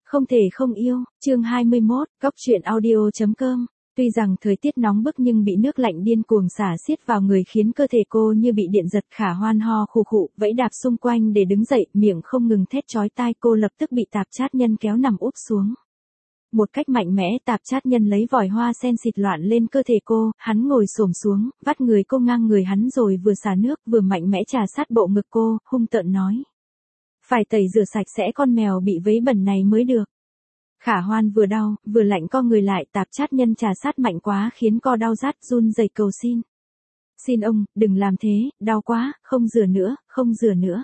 Không thể không yêu, chương 21, Góc truyện audio.com. Tuy rằng thời tiết nóng bức nhưng bị nước lạnh điên cuồng xả xiết vào người khiến cơ thể cô như bị điện giật. Khả Hoan ho khụ khụ, vẫy đạp xung quanh để đứng dậy, miệng không ngừng thét chói tai. Cô lập tức bị Tạp Chát Nhân kéo nằm úp xuống. Một cách mạnh mẽ, Tạp Chát Nhân lấy vòi hoa sen xịt loạn lên cơ thể cô, hắn ngồi xổm xuống, vắt người cô ngang người hắn rồi vừa xả nước vừa mạnh mẽ trà sát bộ ngực cô, hung tợn nói. Phải tẩy rửa sạch sẽ con mèo bị vấy bẩn này mới được. Khả Hoan vừa đau, vừa lạnh co người lại. Tạp Chát Nhân trà sát mạnh quá khiến co đau rát run rẩy cầu xin. Xin ông, đừng làm thế, đau quá, không rửa nữa, không rửa nữa.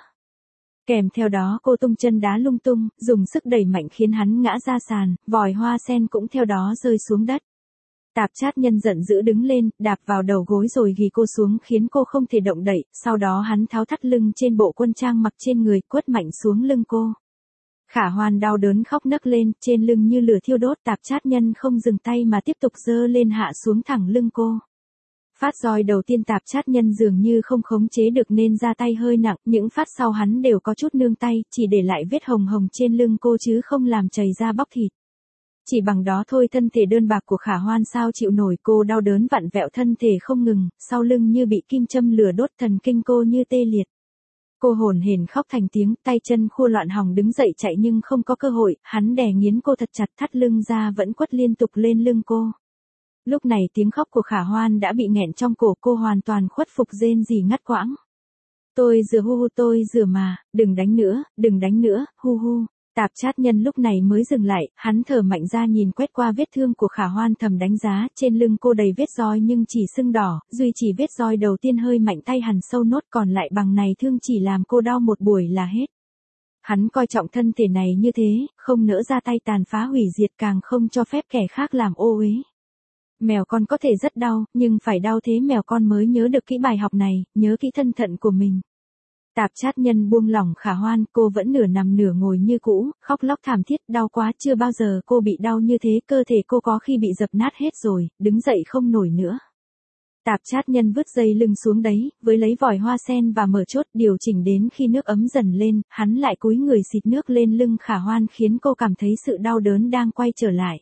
Kèm theo đó cô tung chân đá lung tung, dùng sức đẩy mạnh khiến hắn ngã ra sàn, vòi hoa sen cũng theo đó rơi xuống đất. Tạp Chát Nhân giận dữ đứng lên, đạp vào đầu gối rồi ghì cô xuống khiến cô không thể động đậy, sau đó hắn tháo thắt lưng trên bộ quân trang mặc trên người, quất mạnh xuống lưng cô. Khả Hoan đau đớn khóc nấc lên, trên lưng như lửa thiêu đốt. Tạp Chát Nhân không dừng tay mà tiếp tục giơ lên hạ xuống thẳng lưng cô. Phát roi đầu tiên Tạp Chát Nhân dường như không khống chế được nên ra tay hơi nặng, những phát sau hắn đều có chút nương tay, chỉ để lại vết hồng hồng trên lưng cô chứ không làm chảy ra bóc thịt. Chỉ bằng đó thôi thân thể đơn bạc của Khả Hoan sao chịu nổi, cô đau đớn vặn vẹo thân thể không ngừng, sau lưng như bị kim châm lửa đốt, thần kinh cô như tê liệt. Cô hổn hển khóc thành tiếng, tay chân khua loạn hòng đứng dậy chạy nhưng không có cơ hội, hắn đè nghiến cô thật chặt, thắt lưng ra vẫn quất liên tục lên lưng cô. Lúc này tiếng khóc của Khả Hoan đã bị nghẹn trong cổ, cô hoàn toàn khuất phục rên rỉ ngắt quãng. Tôi rửa hu hu, tôi rửa mà, đừng đánh nữa, hu hu. Tạp Chát Nhân lúc này mới dừng lại, hắn thở mạnh ra nhìn quét qua vết thương của Khả Hoan thầm đánh giá, trên lưng cô đầy vết roi nhưng chỉ sưng đỏ, duy chỉ vết roi đầu tiên hơi mạnh tay hằn sâu nốt, còn lại bằng này thương chỉ làm cô đau một buổi là hết. Hắn coi trọng thân thể này như thế, không nỡ ra tay tàn phá hủy diệt, càng không cho phép kẻ khác làm ô uế. Mèo con có thể rất đau, nhưng phải đau thế mèo con mới nhớ được kỹ bài học này, nhớ kỹ thân thận của mình. Tạp Chát Nhân buông lỏng Khả Hoan, cô vẫn nửa nằm nửa ngồi như cũ, khóc lóc thảm thiết, đau quá, chưa bao giờ cô bị đau như thế, cơ thể cô có khi bị dập nát hết rồi, đứng dậy không nổi nữa. Tạp Chát Nhân vứt dây lưng xuống đấy, với lấy vòi hoa sen và mở chốt, điều chỉnh đến khi nước ấm dần lên, hắn lại cúi người xịt nước lên lưng Khả Hoan khiến cô cảm thấy sự đau đớn đang quay trở lại.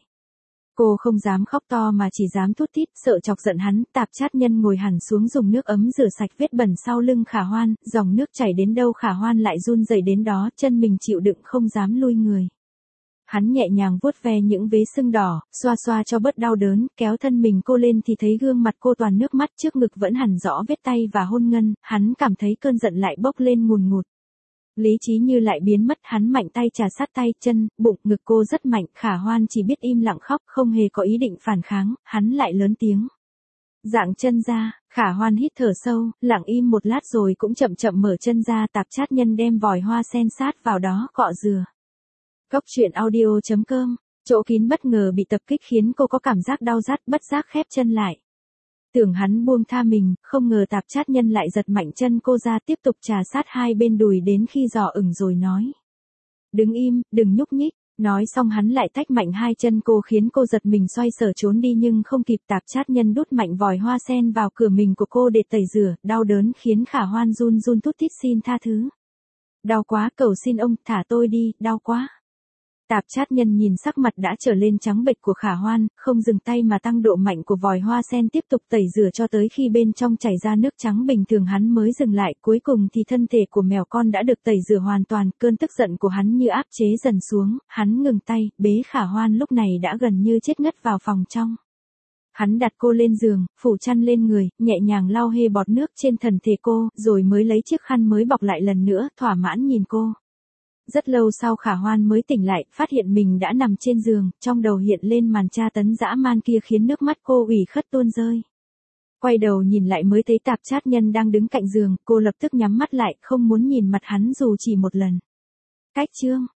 Cô không dám khóc to mà chỉ dám thút thít, sợ chọc giận hắn. Tạp Chát Nhân ngồi hẳn xuống dùng nước ấm rửa sạch vết bẩn sau lưng Khả Hoan, dòng nước chảy đến đâu Khả Hoan lại run rẩy đến đó, chân mình chịu đựng không dám lui người. Hắn nhẹ nhàng vuốt ve những vết sưng đỏ, xoa xoa cho bớt đau đớn, kéo thân mình cô lên thì thấy gương mặt cô toàn nước mắt, trước ngực vẫn hằn rõ vết tay và hôn ngân, hắn cảm thấy cơn giận lại bốc lên ngùn ngụt. Lý trí như lại biến mất, hắn mạnh tay trà sát tay, chân, bụng, ngực cô rất mạnh. Khả Hoan chỉ biết im lặng khóc, không hề có ý định phản kháng, hắn lại lớn tiếng. Dạng chân ra. Khả Hoan hít thở sâu, lặng im một lát rồi cũng chậm chậm mở chân ra. Tạp Chát Nhân đem vòi hoa sen sát vào đó cọ rửa. Góc truyện audio.com. Chỗ kín bất ngờ bị tập kích khiến cô có cảm giác đau rát, bất giác khép chân lại. Tưởng hắn buông tha mình, không ngờ Tạp Chát Nhân lại giật mạnh chân cô ra, tiếp tục trà sát hai bên đùi đến khi giò ửng rồi nói. Đứng im, đừng nhúc nhích. Nói xong hắn lại tách mạnh hai chân cô khiến cô giật mình xoay sở trốn đi nhưng không kịp. Tạp Chát Nhân đút mạnh vòi hoa sen vào cửa mình của cô để tẩy rửa, đau đớn khiến Khả Hoan run run thút thít xin tha thứ. Đau quá, cầu xin ông, thả tôi đi, đau quá. Tạp Chát Nhân nhìn sắc mặt đã trở lên trắng bệch của Khả Hoan, không dừng tay mà tăng độ mạnh của vòi hoa sen tiếp tục tẩy rửa cho tới khi bên trong chảy ra nước trắng bình thường hắn mới dừng lại, cuối cùng thì thân thể của mèo con đã được tẩy rửa hoàn toàn, cơn tức giận của hắn như áp chế dần xuống, hắn ngừng tay, bế Khả Hoan lúc này đã gần như chết ngất vào phòng trong. Hắn đặt cô lên giường, phủ chăn lên người, nhẹ nhàng lau hê bọt nước trên thân thể cô, rồi mới lấy chiếc khăn mới bọc lại lần nữa, thỏa mãn nhìn cô. Rất lâu sau Khả Hoan mới tỉnh lại, phát hiện mình đã nằm trên giường, trong đầu hiện lên màn tra tấn dã man kia khiến nước mắt cô ủy khất tuôn rơi. Quay đầu nhìn lại mới thấy Tạp Chát Nhân đang đứng cạnh giường, cô lập tức nhắm mắt lại, không muốn nhìn mặt hắn dù chỉ một lần. Cách chương